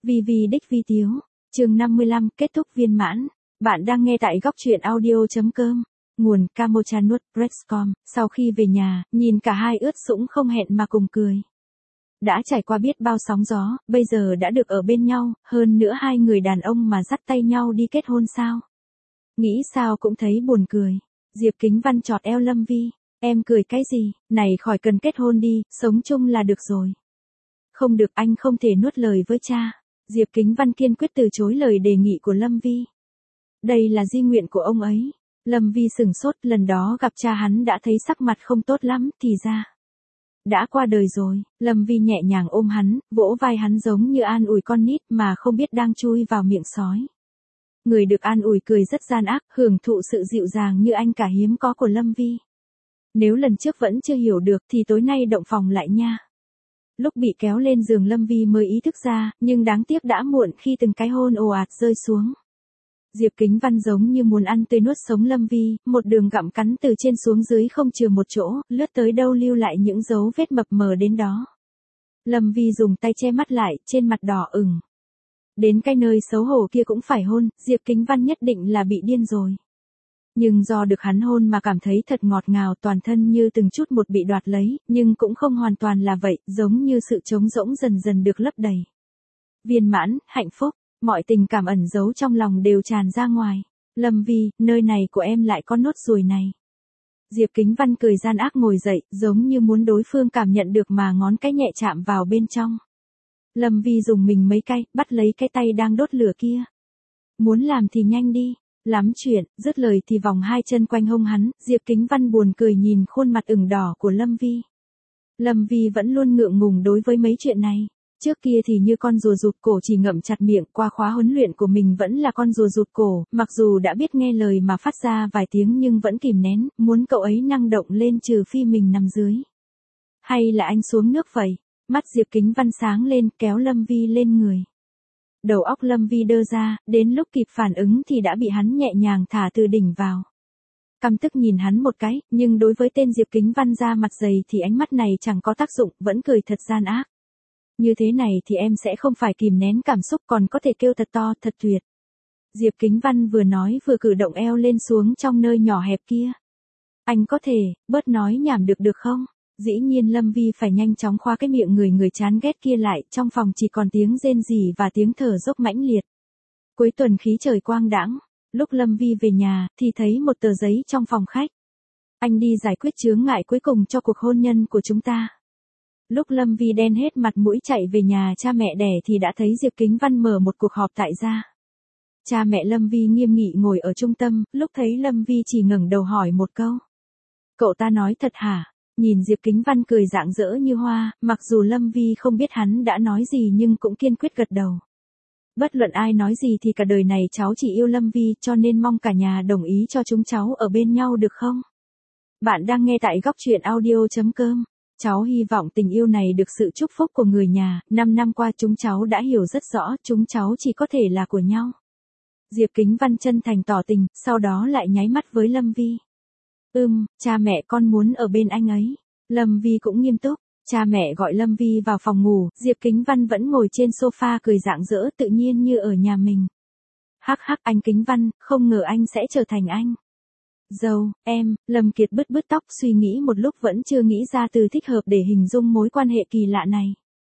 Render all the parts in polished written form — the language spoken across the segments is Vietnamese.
Vi Vi đích vi tiếu. Chương 55, kết thúc viên mãn. Bạn đang nghe tại góc truyện audio.com. Nguồn Camochanut Presscom. Sau khi về nhà, nhìn cả hai ướt sũng không hẹn mà cùng cười. Đã trải qua biết bao sóng gió, bây giờ đã được ở bên nhau, hơn nữa hai người đàn ông mà dắt tay nhau đi kết hôn sao? Nghĩ sao cũng thấy buồn cười. Diệp Kính Văn chọt eo Lâm Vi. Em cười cái gì, này khỏi cần kết hôn đi, sống chung là được rồi. Không được, anh không thể nuốt lời với cha. Diệp Kính Văn kiên quyết từ chối lời đề nghị của Lâm Vi. Đây là di nguyện của ông ấy. Lâm Vi sửng sốt, lần đó gặp cha hắn đã thấy sắc mặt không tốt lắm, thì ra đã qua đời rồi. Lâm Vi nhẹ nhàng ôm hắn, vỗ vai hắn giống như an ủi con nít mà không biết đang chui vào miệng sói. Người được an ủi cười rất gian ác, hưởng thụ sự dịu dàng như anh cả hiếm có của Lâm Vi. Nếu lần trước vẫn chưa hiểu được thì tối nay động phòng lại nha. Lúc bị kéo lên giường Lâm Vi mới ý thức ra, nhưng đáng tiếc đã muộn khi từng cái hôn ồ ạt rơi xuống. Diệp Kính Văn giống như muốn ăn tươi nuốt sống Lâm Vi, một đường gặm cắn từ trên xuống dưới không chừa một chỗ, lướt tới đâu lưu lại những dấu vết mập mờ đến đó. Lâm Vi dùng tay che mắt lại, trên mặt đỏ ửng. Đến cái nơi xấu hổ kia cũng phải hôn, Diệp Kính Văn nhất định là bị điên rồi. Nhưng do được hắn hôn mà cảm thấy thật ngọt ngào, toàn thân như từng chút một bị đoạt lấy, nhưng cũng không hoàn toàn là vậy, giống như sự trống rỗng dần dần được lấp đầy. Viên mãn, hạnh phúc, mọi tình cảm ẩn giấu trong lòng đều tràn ra ngoài. Lâm Vi, nơi này của em lại có nốt ruồi này. Diệp Kính Văn cười gian ác ngồi dậy, giống như muốn đối phương cảm nhận được mà ngón cái nhẹ chạm vào bên trong. Lâm Vi dùng mình mấy cái, bắt lấy cái tay đang đốt lửa kia. Muốn làm thì nhanh đi. Lắm chuyện, dứt lời thì vòng hai chân quanh hông hắn, Diệp Kính Văn buồn cười nhìn khuôn mặt ửng đỏ của Lâm Vi. Lâm Vi vẫn luôn ngượng ngùng đối với mấy chuyện này. Trước kia thì như con rùa rụt cổ chỉ ngậm chặt miệng, qua khóa huấn luyện của mình vẫn là con rùa rụt cổ, mặc dù đã biết nghe lời mà phát ra vài tiếng nhưng vẫn kìm nén, muốn cậu ấy năng động lên trừ phi mình nằm dưới. Hay là anh xuống nước vậy? Mắt Diệp Kính Văn sáng lên, kéo Lâm Vi lên người. Đầu óc Lâm Vi đơ ra, đến lúc kịp phản ứng thì đã bị hắn nhẹ nhàng thả từ đỉnh vào. Căm tức nhìn hắn một cái, nhưng đối với tên Diệp Kính Văn da mặt dày thì ánh mắt này chẳng có tác dụng, vẫn cười thật gian ác. Như thế này thì em sẽ không phải kìm nén cảm xúc, còn có thể kêu thật to, thật tuyệt. Diệp Kính Văn vừa nói vừa cử động eo lên xuống trong nơi nhỏ hẹp kia. Anh có thể, bớt nói nhảm được không? Dĩ nhiên Lâm Vi phải nhanh chóng khóa cái miệng người chán ghét kia lại, trong phòng chỉ còn tiếng rên rỉ và tiếng thở dốc mãnh liệt. Cuối tuần khí trời quang đãng, lúc Lâm Vi về nhà, thì thấy một tờ giấy trong phòng khách. Anh đi giải quyết chướng ngại cuối cùng cho cuộc hôn nhân của chúng ta. Lúc Lâm Vi đen hết mặt mũi chạy về nhà cha mẹ đẻ thì đã thấy Diệp Kính Văn mở một cuộc họp tại gia. Cha mẹ Lâm Vi nghiêm nghị ngồi ở trung tâm, lúc thấy Lâm Vi chỉ ngẩng đầu hỏi một câu. Cậu ta nói thật hả? Nhìn Diệp Kính Văn cười rạng rỡ như hoa, mặc dù Lâm Vi không biết hắn đã nói gì nhưng cũng kiên quyết gật đầu. Bất luận ai nói gì thì cả đời này cháu chỉ yêu Lâm Vi, cho nên mong cả nhà đồng ý cho chúng cháu ở bên nhau được không? Bạn đang nghe tại góc truyện audio.com. Cháu hy vọng tình yêu này được sự chúc phúc của người nhà, 5 năm qua chúng cháu đã hiểu rất rõ, chúng cháu chỉ có thể là của nhau. Diệp Kính Văn chân thành tỏ tình, sau đó lại nháy mắt với Lâm Vi. Cha mẹ con muốn ở bên anh ấy. Lâm Vi cũng nghiêm túc. Cha mẹ gọi Lâm Vi vào phòng ngủ, Diệp Kính Văn vẫn ngồi trên sofa cười rạng rỡ tự nhiên như ở nhà mình. Hắc hắc anh Kính Văn, không ngờ anh sẽ trở thành anh dâu, em. Lâm Kiệt bứt bứt tóc suy nghĩ một lúc vẫn chưa nghĩ ra từ thích hợp để hình dung mối quan hệ kỳ lạ này.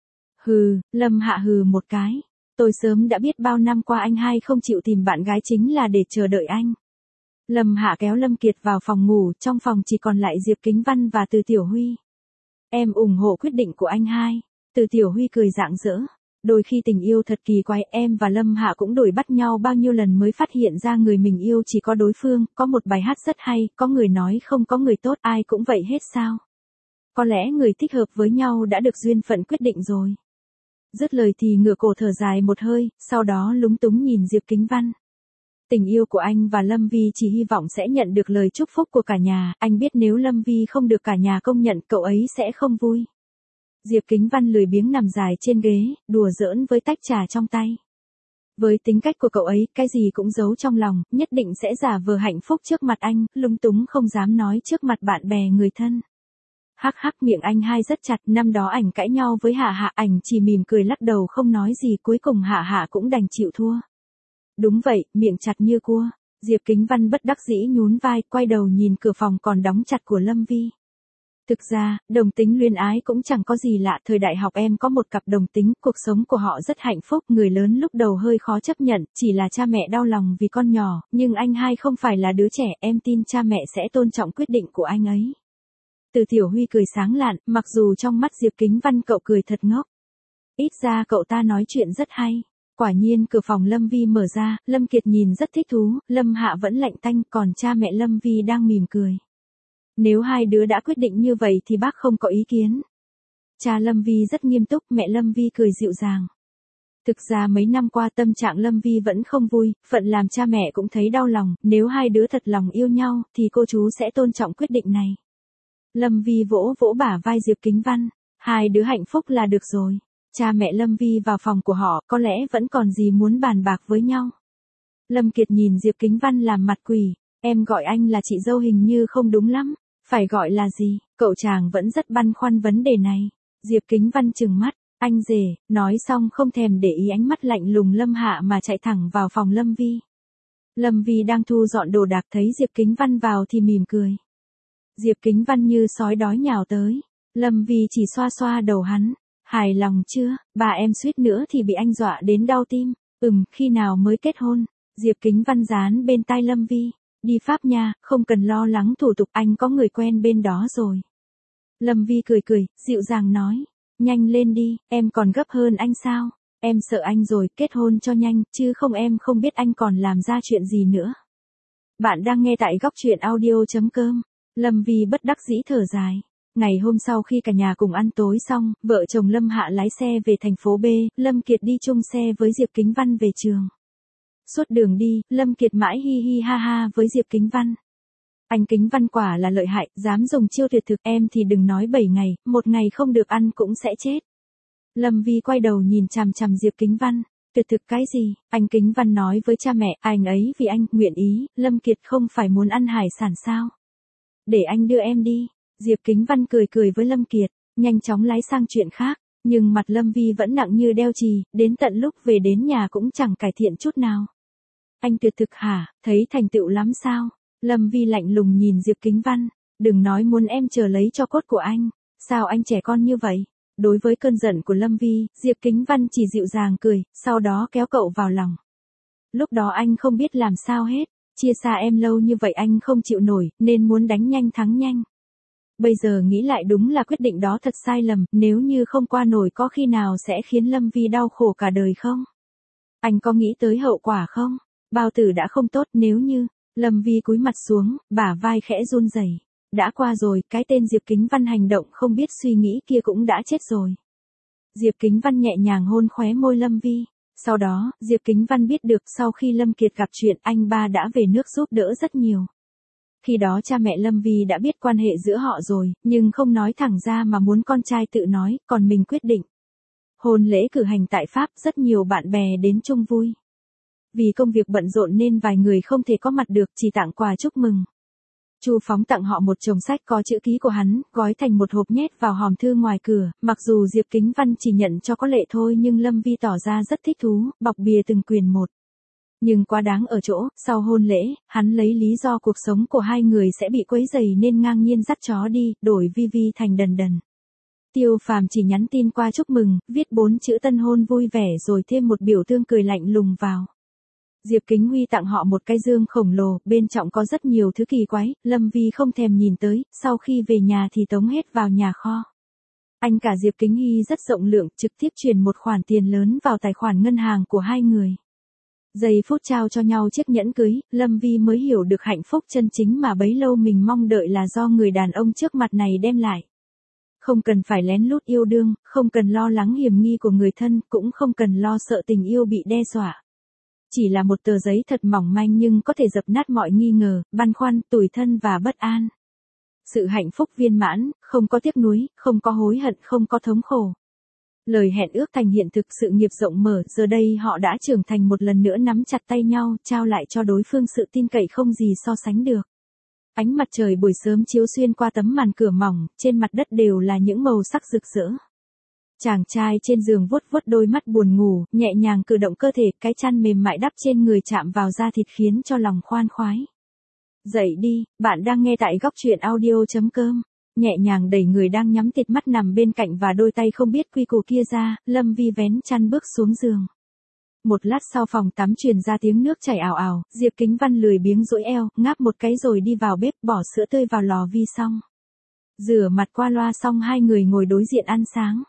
Hừ, Lâm Hạ hừ một cái. Tôi sớm đã biết bao năm qua anh hai không chịu tìm bạn gái chính là để chờ đợi anh. Lâm Hạ kéo Lâm Kiệt vào phòng ngủ, trong phòng chỉ còn lại Diệp Kính Văn và Từ Tiểu Huy. Em ủng hộ quyết định của anh hai. Từ Tiểu Huy cười rạng rỡ. Đôi khi tình yêu thật kỳ quái, em và Lâm Hạ cũng đổi bắt nhau bao nhiêu lần mới phát hiện ra người mình yêu chỉ có đối phương, có một bài hát rất hay, có người nói không có người tốt, ai cũng vậy hết sao? Có lẽ người thích hợp với nhau đã được duyên phận quyết định rồi. Dứt lời thì ngửa cổ thở dài một hơi, sau đó lúng túng nhìn Diệp Kính Văn. Tình yêu của anh và Lâm Vi chỉ hy vọng sẽ nhận được lời chúc phúc của cả nhà, anh biết nếu Lâm Vi không được cả nhà công nhận cậu ấy sẽ không vui. Diệp Kính Văn lười biếng nằm dài trên ghế, đùa giỡn với tách trà trong tay. Với tính cách của cậu ấy, cái gì cũng giấu trong lòng, nhất định sẽ giả vờ hạnh phúc trước mặt anh, lúng túng không dám nói trước mặt bạn bè người thân. Hắc hắc, miệng anh hai rất chặt, năm đó ảnh cãi nhau với Hạ Hạ, ảnh chỉ mỉm cười lắc đầu không nói gì, cuối cùng Hạ Hạ cũng đành chịu thua. Đúng vậy, miệng chặt như cua. Diệp Kính Văn bất đắc dĩ nhún vai, quay đầu nhìn cửa phòng còn đóng chặt của Lâm Vi. Thực ra, đồng tính luyến ái cũng chẳng có gì lạ, thời đại học em có một cặp đồng tính, cuộc sống của họ rất hạnh phúc, người lớn lúc đầu hơi khó chấp nhận, chỉ là cha mẹ đau lòng vì con nhỏ, nhưng anh hai không phải là đứa trẻ, em tin cha mẹ sẽ tôn trọng quyết định của anh ấy. Từ Tiểu Huy cười sáng lạn, mặc dù trong mắt Diệp Kính Văn cậu cười thật ngốc. Ít ra cậu ta nói chuyện rất hay. Quả nhiên cửa phòng Lâm Vi mở ra, Lâm Kiệt nhìn rất thích thú, Lâm Hạ vẫn lạnh tanh, còn cha mẹ Lâm Vi đang mỉm cười. Nếu hai đứa đã quyết định như vậy thì bác không có ý kiến. Cha Lâm Vi rất nghiêm túc, mẹ Lâm Vi cười dịu dàng. Thực ra mấy năm qua tâm trạng Lâm Vi vẫn không vui, phận làm cha mẹ cũng thấy đau lòng, nếu hai đứa thật lòng yêu nhau, thì cô chú sẽ tôn trọng quyết định này. Lâm Vi vỗ vỗ bả vai Diệp Kính Văn, hai đứa hạnh phúc là được rồi. Cha mẹ Lâm Vi vào phòng của họ, có lẽ vẫn còn gì muốn bàn bạc với nhau. Lâm Kiệt nhìn Diệp Kính Văn làm mặt quỷ, em gọi anh là chị dâu hình như không đúng lắm, phải gọi là gì, cậu chàng vẫn rất băn khoăn vấn đề này. Diệp Kính Văn trừng mắt, anh rể, nói xong không thèm để ý ánh mắt lạnh lùng Lâm Hạ mà chạy thẳng vào phòng Lâm Vi. Lâm Vi đang thu dọn đồ đạc thấy Diệp Kính Văn vào thì mỉm cười. Diệp Kính Văn như sói đói nhào tới, Lâm Vi chỉ xoa xoa đầu hắn. Hài lòng chưa, bà em suýt nữa thì bị anh dọa đến đau tim. Khi nào mới kết hôn? Diệp Kính Văn dán bên tai Lâm Vi. Đi Pháp nha, không cần lo lắng thủ tục, anh có người quen bên đó rồi. Lâm Vi cười cười, dịu dàng nói. Nhanh lên đi, em còn gấp hơn anh sao? Em sợ anh rồi, kết hôn cho nhanh, chứ không em không biết anh còn làm ra chuyện gì nữa. Bạn đang nghe tại góc truyện audio.com. Lâm Vi bất đắc dĩ thở dài. Ngày hôm sau khi cả nhà cùng ăn tối xong, vợ chồng Lâm Hạ lái xe về thành phố B, Lâm Kiệt đi chung xe với Diệp Kính Văn về trường. Suốt đường đi, Lâm Kiệt mãi hi hi ha ha với Diệp Kính Văn. Anh Kính Văn quả là lợi hại, dám dùng chiêu tuyệt thực, em thì đừng nói 7 ngày, một ngày không được ăn cũng sẽ chết. Lâm Vi quay đầu nhìn chằm chằm Diệp Kính Văn. Tuyệt thực cái gì? Anh Kính Văn nói với cha mẹ, anh ấy vì anh, nguyện ý, Lâm Kiệt không phải muốn ăn hải sản sao? Để anh đưa em đi. Diệp Kính Văn cười cười với Lâm Kiệt, nhanh chóng lái sang chuyện khác, nhưng mặt Lâm Vi vẫn nặng như đeo chì, đến tận lúc về đến nhà cũng chẳng cải thiện chút nào. Anh tuyệt thực hả, thấy thành tựu lắm sao? Lâm Vi lạnh lùng nhìn Diệp Kính Văn, đừng nói muốn em chờ lấy cho cốt của anh, sao anh trẻ con như vậy? Đối với cơn giận của Lâm Vi, Diệp Kính Văn chỉ dịu dàng cười, sau đó kéo cậu vào lòng. Lúc đó anh không biết làm sao hết, chia xa em lâu như vậy anh không chịu nổi, nên muốn đánh nhanh thắng nhanh. Bây giờ nghĩ lại đúng là quyết định đó thật sai lầm, nếu như không qua nổi có khi nào sẽ khiến Lâm Vi đau khổ cả đời không? Anh có nghĩ tới hậu quả không? Bao tử đã không tốt, nếu như, Lâm Vi cúi mặt xuống, bả vai khẽ run rẩy. Đã qua rồi, cái tên Diệp Kính Văn hành động không biết suy nghĩ kia cũng đã chết rồi. Diệp Kính Văn nhẹ nhàng hôn khóe môi Lâm Vi. Sau đó, Diệp Kính Văn biết được sau khi Lâm Kiệt gặp chuyện anh ba đã về nước giúp đỡ rất nhiều. Khi đó cha mẹ Lâm Vi đã biết quan hệ giữa họ rồi, nhưng không nói thẳng ra mà muốn con trai tự nói, còn mình quyết định. Hôn lễ cử hành tại Pháp, rất nhiều bạn bè đến chung vui. Vì công việc bận rộn nên vài người không thể có mặt được, chỉ tặng quà chúc mừng. Chu Phóng tặng họ một chồng sách có chữ ký của hắn, gói thành một hộp nhét vào hòm thư ngoài cửa, mặc dù Diệp Kính Văn chỉ nhận cho có lệ thôi nhưng Lâm Vi tỏ ra rất thích thú, bọc bìa từng quyển một. Nhưng quá đáng ở chỗ, sau hôn lễ, hắn lấy lý do cuộc sống của hai người sẽ bị quấy rầy nên ngang nhiên dắt chó đi, đổi Vi thành Đần Đần. Tiêu Phàm chỉ nhắn tin qua chúc mừng, viết 4 chữ tân hôn vui vẻ rồi thêm một biểu tượng cười lạnh lùng vào. Diệp Kính Huy tặng họ một cái dương khổng lồ, bên trong có rất nhiều thứ kỳ quái, Lâm Vi không thèm nhìn tới, sau khi về nhà thì tống hết vào nhà kho. Anh cả Diệp Kính Huy rất rộng lượng, trực tiếp chuyển một khoản tiền lớn vào tài khoản ngân hàng của hai người. Giây phút trao cho nhau chiếc nhẫn cưới, Lâm Vi mới hiểu được hạnh phúc chân chính mà bấy lâu mình mong đợi là do người đàn ông trước mặt này đem lại. Không cần phải lén lút yêu đương, không cần lo lắng hiểm nghi của người thân, cũng không cần lo sợ tình yêu bị đe dọa. Chỉ là một tờ giấy thật mỏng manh nhưng có thể dập nát mọi nghi ngờ, băn khoăn, tủi thân và bất an. Sự hạnh phúc viên mãn, không có tiếc nuối, không có hối hận, không có thống khổ. Lời hẹn ước thành hiện thực, sự nghiệp rộng mở, giờ đây họ đã trưởng thành một lần nữa nắm chặt tay nhau, trao lại cho đối phương sự tin cậy không gì so sánh được. Ánh mặt trời buổi sớm chiếu xuyên qua tấm màn cửa mỏng, trên mặt đất đều là những màu sắc rực rỡ. Chàng trai trên giường vuốt vuốt đôi mắt buồn ngủ, nhẹ nhàng cử động cơ thể, cái chăn mềm mại đắp trên người chạm vào da thịt khiến cho lòng khoan khoái. Dậy đi, bạn đang nghe tại góc truyện audio.com. Nhẹ nhàng đẩy người đang nhắm tịt mắt nằm bên cạnh và đôi tay không biết quy củ kia ra, Lâm Vi vén chăn bước xuống giường. Một lát sau phòng tắm truyền ra tiếng nước chảy ào ào, Diệp Kính Văn lười biếng duỗi eo, ngáp một cái rồi đi vào bếp bỏ sữa tươi vào lò vi xong. Rửa mặt qua loa xong hai người ngồi đối diện ăn sáng.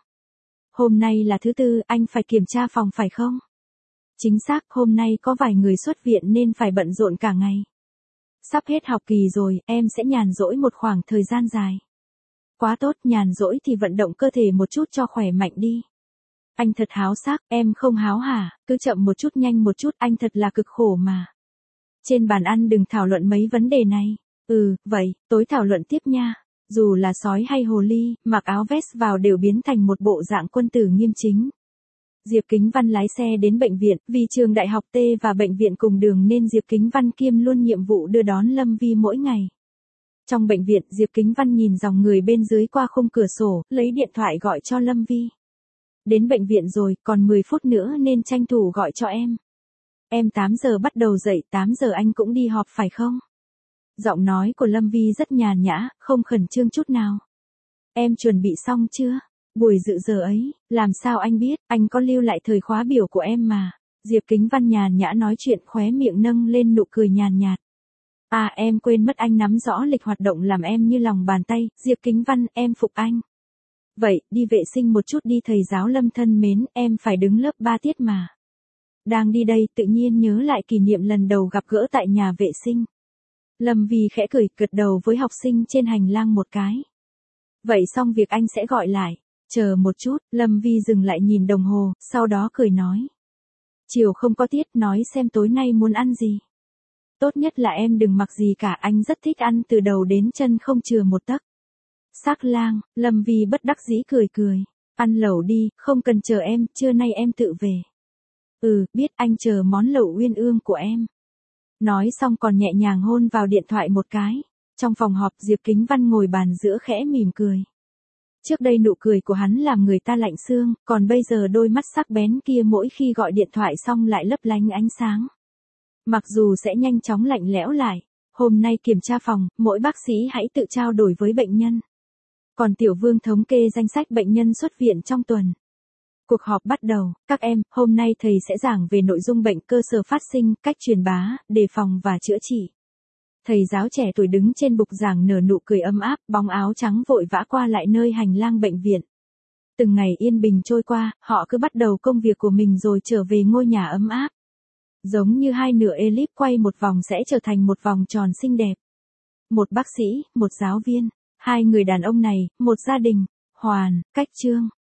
Hôm nay là thứ tư, anh phải kiểm tra phòng phải không? Chính xác, hôm nay có vài người xuất viện nên phải bận rộn cả ngày. Sắp hết học kỳ rồi, em sẽ nhàn rỗi một khoảng thời gian dài. Quá tốt, nhàn rỗi thì vận động cơ thể một chút cho khỏe mạnh đi. Anh thật háo sắc, em không háo hả, cứ chậm một chút nhanh một chút, anh thật là cực khổ mà. Trên bàn ăn đừng thảo luận mấy vấn đề này. Vậy, tối thảo luận tiếp nha. Dù là sói hay hồ ly, mặc áo vest vào đều biến thành một bộ dạng quân tử nghiêm chính. Diệp Kính Văn lái xe đến bệnh viện, vì trường đại học T và bệnh viện cùng đường nên Diệp Kính Văn kiêm luôn nhiệm vụ đưa đón Lâm Vi mỗi ngày. Trong bệnh viện, Diệp Kính Văn nhìn dòng người bên dưới qua khung cửa sổ, lấy điện thoại gọi cho Lâm Vi. Đến bệnh viện rồi, còn 10 phút nữa nên tranh thủ gọi cho em. Em 8 giờ bắt đầu dậy, 8 giờ anh cũng đi họp phải không? Giọng nói của Lâm Vi rất nhàn nhã, không khẩn trương chút nào. Em chuẩn bị xong chưa? Buổi dự giờ ấy, làm sao anh biết, anh có lưu lại thời khóa biểu của em mà. Diệp Kính Văn nhàn nhã nói chuyện, khóe miệng nâng lên nụ cười nhàn nhạt. À, em quên mất anh nắm rõ lịch hoạt động làm em như lòng bàn tay. Diệp Kính Văn, em phục anh. Vậy, đi vệ sinh một chút đi thầy giáo Lâm thân mến, em phải đứng lớp 3 tiết mà. Đang đi đây, tự nhiên nhớ lại kỷ niệm lần đầu gặp gỡ tại nhà vệ sinh. Lâm Vi khẽ cười, gật đầu với học sinh trên hành lang một cái. Vậy xong việc anh sẽ gọi lại. Chờ một chút, Lâm Vi dừng lại nhìn đồng hồ, sau đó cười nói. Chiều không có tiết, nói xem tối nay muốn ăn gì. Tốt nhất là em đừng mặc gì cả, anh rất thích ăn từ đầu đến chân không chừa một tấc. Xác lang, Lâm Vi bất đắc dĩ cười cười. Ăn lẩu đi, không cần chờ em, trưa nay em tự về. Biết, anh chờ món lẩu uyên ương của em. Nói xong còn nhẹ nhàng hôn vào điện thoại một cái. Trong phòng họp, Diệp Kính Văn ngồi bàn giữa khẽ mỉm cười. Trước đây nụ cười của hắn làm người ta lạnh xương, còn bây giờ đôi mắt sắc bén kia mỗi khi gọi điện thoại xong lại lấp lánh ánh sáng. Mặc dù sẽ nhanh chóng lạnh lẽo lại, hôm nay kiểm tra phòng, mỗi bác sĩ hãy tự trao đổi với bệnh nhân. Còn Tiểu Vương thống kê danh sách bệnh nhân xuất viện trong tuần. Cuộc họp bắt đầu, các em, hôm nay thầy sẽ giảng về nội dung bệnh cơ sở phát sinh, cách truyền bá, đề phòng và chữa trị. Thầy giáo trẻ tuổi đứng trên bục giảng nở nụ cười ấm áp, bóng áo trắng vội vã qua lại nơi hành lang bệnh viện. Từng ngày yên bình trôi qua, họ cứ bắt đầu công việc của mình rồi trở về ngôi nhà ấm áp. Giống như hai nửa elip quay một vòng sẽ trở thành một vòng tròn xinh đẹp. Một bác sĩ, một giáo viên, hai người đàn ông này, một gia đình, Hoàn, Cách Trương.